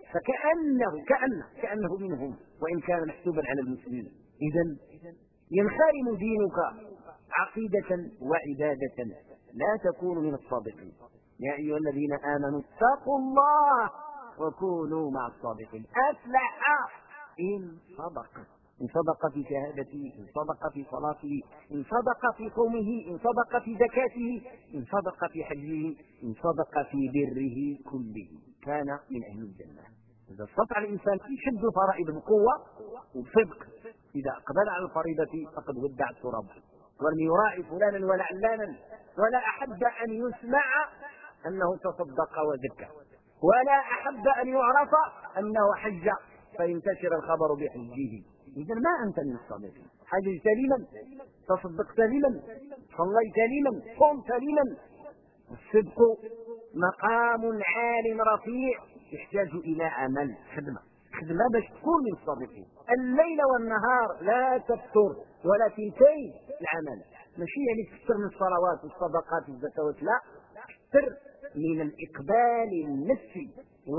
كأنه منهم وإن كان محسوبا على المسلمين. إذن ينخرم دينك عقيدة وعبادة، لا تكون من الصادقين. يا أيها الذين آمنوا اتقوا الله وكونوا مع الصادقين. أفلح إن صدق، إن صدق في شهادته، إن صدق في صلاته، إن صدق في صومه، إن صدق في زكاته، إن صدق في حجه، إن صدق في بره كله كان من أهل الجنة. إذا استطاع الإنسان يشد الفرائض بقوة وبصدق، إذا أقبل على الفريضة فقد ودع التراب، ولم يراعي فلانا ولا علانا، ولا أحب أن يسمع أنه تصدق وزكى، ولا أحب أن يعرف أنه حج فينتشر الخبر بحجه. إذا ما أنت من الصادقين. حججت لمن؟ تصدقت لمن؟ صليت لمن؟ صمت لمن؟ الصدق مقام عال رفيع يحتاج إلى عمل، خدمه باش تكون من الصادقين. الليل والنهار لا تفتر، ولكن كي العمل ماشي يعني تكثر من الصلوات والصدقات والزكوات، لا، تكثر من الإقبال النفسي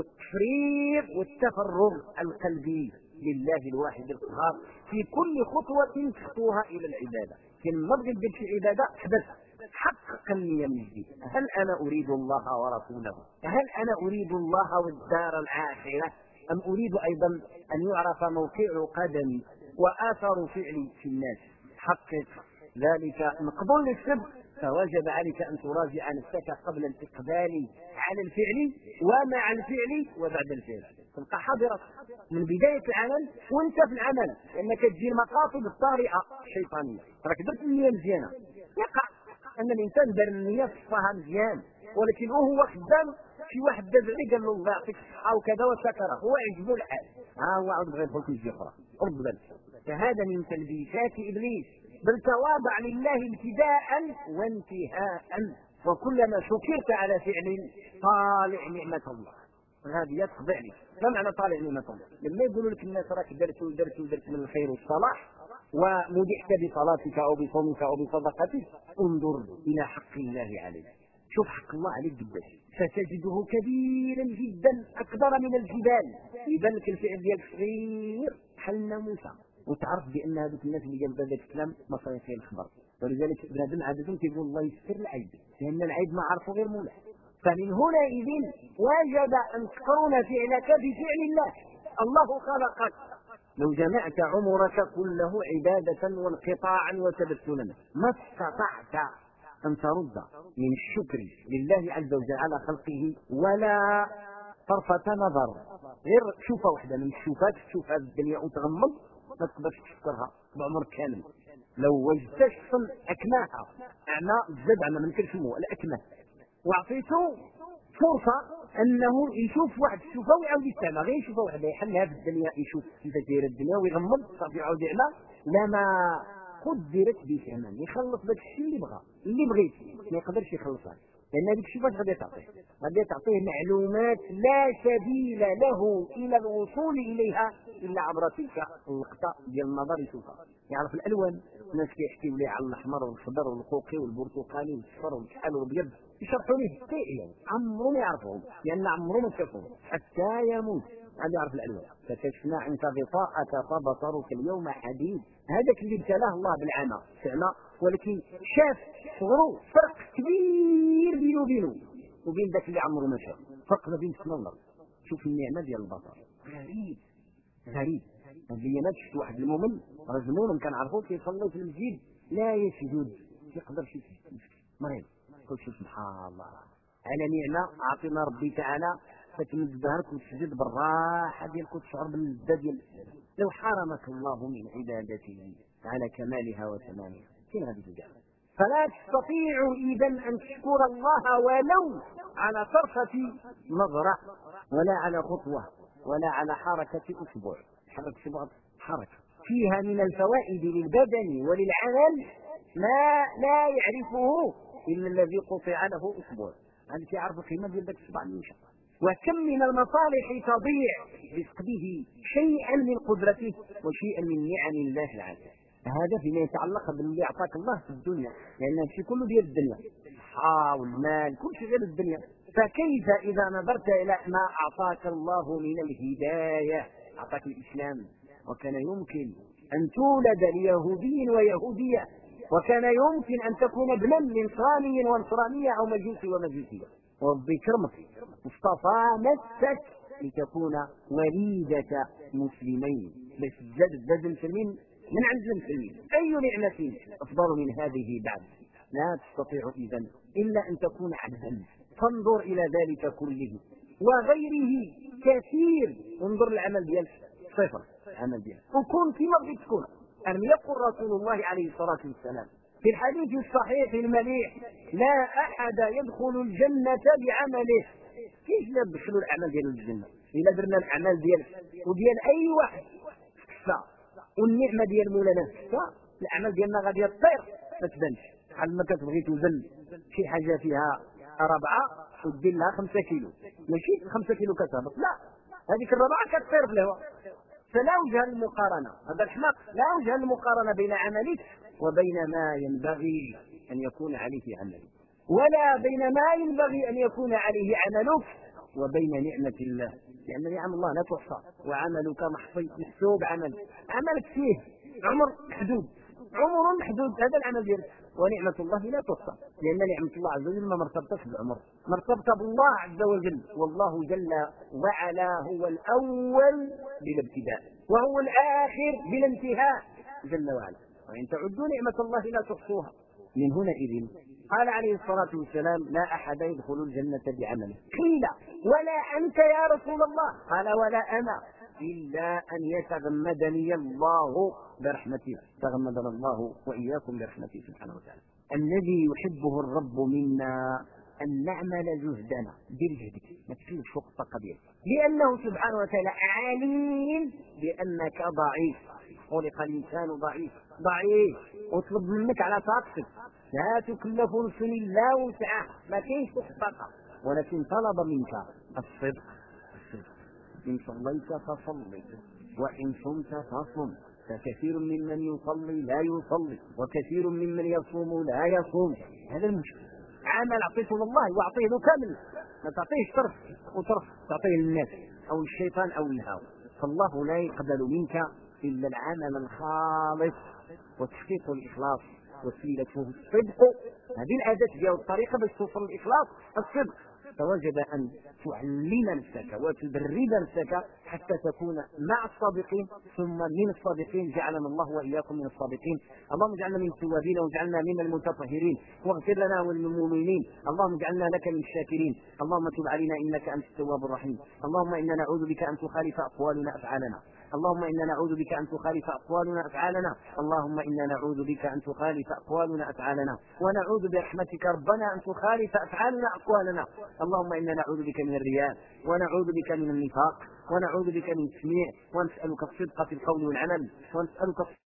والتفريغ والتفرغ القلبي لله الواحد القهار في كل خطوة تخطوها إلى العبادة. لما بغيت دير شي عبادة حبس، حقق النية من جديد. هل أنا أريد الله ورسوله؟ هل أنا أريد الله والدار الآخرة؟ أم أريد أيضا أن يعرف موقع قدمي وآثر فعلي في الناس؟ حقق ذلك مقبول للصدق، فوجب عليك أن تراجع نفسك قبل الإقبال على الفعل ومع الفعل وبعد الفعل. تبقى حاضرة من بداية العمل وانت في العمل، لأنك تجي المقاصد الطارئة الشيطانية. راك درت النية مزيانة، يقع أن الإنسان دار النية صفها مزيان، ولكن وهو خدام شي واحد داز عليه قال له الله يعطيك الصحة وكذا وسكره، هو عجبه الحال، هو عاود بغى يدخل في شي أخرى، رد بالك. فهذا من تلبيسات إبليس، بل تواضع لله ابتداء وانتهاء، وكلما شكرت على فعل طالع نعمة الله، وهذه يتخضع لك. ما معنى طالع نعمة الله؟ لما يقولوا لك الناس راك درت ودرت ودرت من الخير والصلاح ومدحت بصلاتك أو بصومك أو بصدقتك، انظر إلى حق الله عليك، شوف حق الله عليك قداش، فتجده كبيرا جدا أكبر من الجبال. يبان لك الفعل ديالك صغير بحال الناموسة، وتعرف بان هذوك الناس اللي قالوا هذاك الكلام ما صايفين الخبر. ولذلك بنادم عاده كيقول الله يستر العيب، لان العيب ما عرفوا غير مولاه. فمن هنا اذن وجب ان تقرن فعلك بفعل الله. الله خلقك، لو جمعت عمرك كله عباده وانقطاعا وتبتلا ما استطعت ان ترد من الشكر لله عز وجل على خلقه ولا طرفه نظر، غير شوفه واحده من الشوفات تشوف هذه الدنيا وتغمض ما تقدرش تشكرها بعمر كامل. لو وجدت شخصا اكماها، اعمى الزاد عما ما نكلموا الاكمه، واعطيته فرصه انه يشوف واحد الشوفه ويعاود يستعمى، غير يشوف واحد يحلها في الدنيا، يشوف كيف دايره الدنيا ويغمض صافي يعاود يعمى. لما قدرت بثمن يخلص داك الشيء اللي بغى اللي بغيت، ما يقدرش يخلصها، لان هذيك الشيء فاش غادي تعطيه؟ غادي تعطيه معلومات لا سبيل له الى الوصول اليها الا عبر تلك اللقطه ديال النظر. يشوفها، يعرف الالوان، الناس كيحكيوا ليه على الاحمر والخضر والخوخي والبرتقالي والصفر والكحل والابيض، يشرحوا ليه حقيقيا عمرو ما يعرفهم، لان عمرو ما شافهم حتى يموت غادي يعرف الالوان. فكشفنا عنك غطاءك فبصرك اليوم حديد. هذاك اللي ابتلاه الله بالعمى سمع، ولكن شاف صغرو فرق كبير بينه وبين ذاك اللي عمره ما شاف، فرق ما بين السماء والارض. شوف النعمه ديال البصر، غريب. هذه ما شفت واحد المؤمن رجل مؤمن كنعرفوه كيصلي في المسجد لا يسجد، يقدر شي مريض. قلت سبحان الله على نعمه اعطينا ربي تعالى فتمد ظهرك وتسجد بالراحه ديالك وتشعر باللذه ديال السجود. لو حرمك الله من عبادته على كمالها وتمامها فين غادي تلقى؟ فلا تستطيع اذا ان تشكر الله ولو على طرفه نظره، ولا على خطوه، ولا على حركه اسبوع. حركه فيها من الفوائد للبدن وللعمل ما لا يعرفه الا الذي قطع له اسبوع. هل تعرف قيمه ديال ذاك الصباع ان شاء الله؟ وكم من المصالح تضيع بفقده شيئا من قدرته وشيئا من نعم الله العالية. هذا فيما يتعلق باللي اعطاك الله في الدنيا، لان الشيء كله ديال الدنيا، الصحه والمال كل شيء غير الدنيا. فكيف اذا نظرت الى ما اعطاك الله من الهدايه؟ اعطاك الاسلام، وكان يمكن ان تولد ليهودي ويهوديه، وكان يمكن ان تكون ابنا لنصراني ونصرانيه او مجوسي ومجوسيه، وربي كرمك اصطفى نفسك لتكون وليدة مسلمين، بس زاد المسلمين من عند المسلمين. أي نعمة أفضل من هذه بعد؟ لا تستطيع إذن إلا أن تكون عبدا. فانظر إلى ذلك كله وغيره كثير. انظر العمل ديالك صفر، العمل ديالك وكن كما بغيت تكون. أن يقول رسول الله عليه الصلاة والسلام في الحديث الصحيح المليح: لا أحد يدخل الجنة بعمله. كيف ندخلوا الأعمال ديال الجنة؟ إلا درنا الأعمال ديالك وديال أي واحد كفا، والنعمة ديال مولانا كفا، الأعمال ديالنا غادي تطير ما تبانش. بحال ما كتبغي توزن شي حاجة فيها 4 ودير لها 5 كيلو، ماشي 5 كيلو كتهبط، لا، هذيك 4 كتطير في الهواء. فلا وجه المقارنة، هذا الحماق لا وجه المقارنة بين عملك وبين ما ينبغي أن يكون عليه عملك، ولا بين ما ينبغي أن يكون عليه عملك وبين نعمة الله، لأن نعم الله لا تحصى، وعملك محصي محسوب. عملك فيه عمر محدود، هذا العمل ديالك، ونعمة الله لا تحصى، لأن نعمة الله عز وجل ما مرتبطة بالعمر، مرتبطة بالله عز وجل، والله جل وعلا هو الأول بلا ابتداء وهو الآخر بلا انتهاء جل وعلا، وإن تعدوا نعمة الله لا تحصوها. من هنا إذن قال عليه الصلاة والسلام: لا أحد يدخل الجنة بعمله. قيل: ولا أنت يا رسول الله؟ قال: ولا أنا، إلا أن يتغمدني الله برحمته، تغمدنا الله وإياكم برحمته سبحانه وتعالى. الذي يحبه الرب منا أن نعمل جهدنا، دير جهدك، ما تكلفش فوق الطاقة ديالك، لأنه سبحانه وتعالى عليم بأنك ضعيف، خلق الإنسان ضعيف، وطلب منك على طاقتك، لا تكلف نفس إلا وسعها، ما كاينش فوق الطاقة، ولكن طلب منك الصدق. إن صليت فصلي، وإن صمت فصم، فكثير ممن يصلي لا يصلي، وكثير ممن يصوم لا يصوم. هذا المشكل. عمل أعطيته لله وأعطيه له كامل، ما تعطيه طرف وطرف، تعطيه للناس أو الشيطان أو الهوى. فالله لا يقبل منك إلا العمل الخالص، وتحقيق الإخلاص وسيلته الصدق. هذه العادات ديال الطريقة باش توصل للإخلاص الصدق. فوجب أن تعلم نفسك وتدرب نفسك حتى تكون مع الصادقين ثم من الصادقين. جعلنا الله وإياكم من الصادقين. اللهم اجعلنا من التوابين واجعلنا من المتطهرين، واغفر لنا وللمؤمنين. اللهم اجعلنا لك من الشاكرين. اللهم تب علينا إنك أنت التواب الرحيم. اللهم إنا نعوذ بك أن تخالف أقوالنا أفعالنا. اللهم إنا نعوذ بك أن تخالف أقوالنا أفعالنا. اللهم إنا نعوذ بك أن تخالف أقوالنا أفعالنا، ونعوذ برحمتك ربنا أن تخالف أفعالنا أقوالنا. اللهم إنا نعوذ بك من الرياء، ونعوذ بك من النفاق، ونعوذ بك من التسميع، ونسألك الصدق في القول والعمل، ونسألك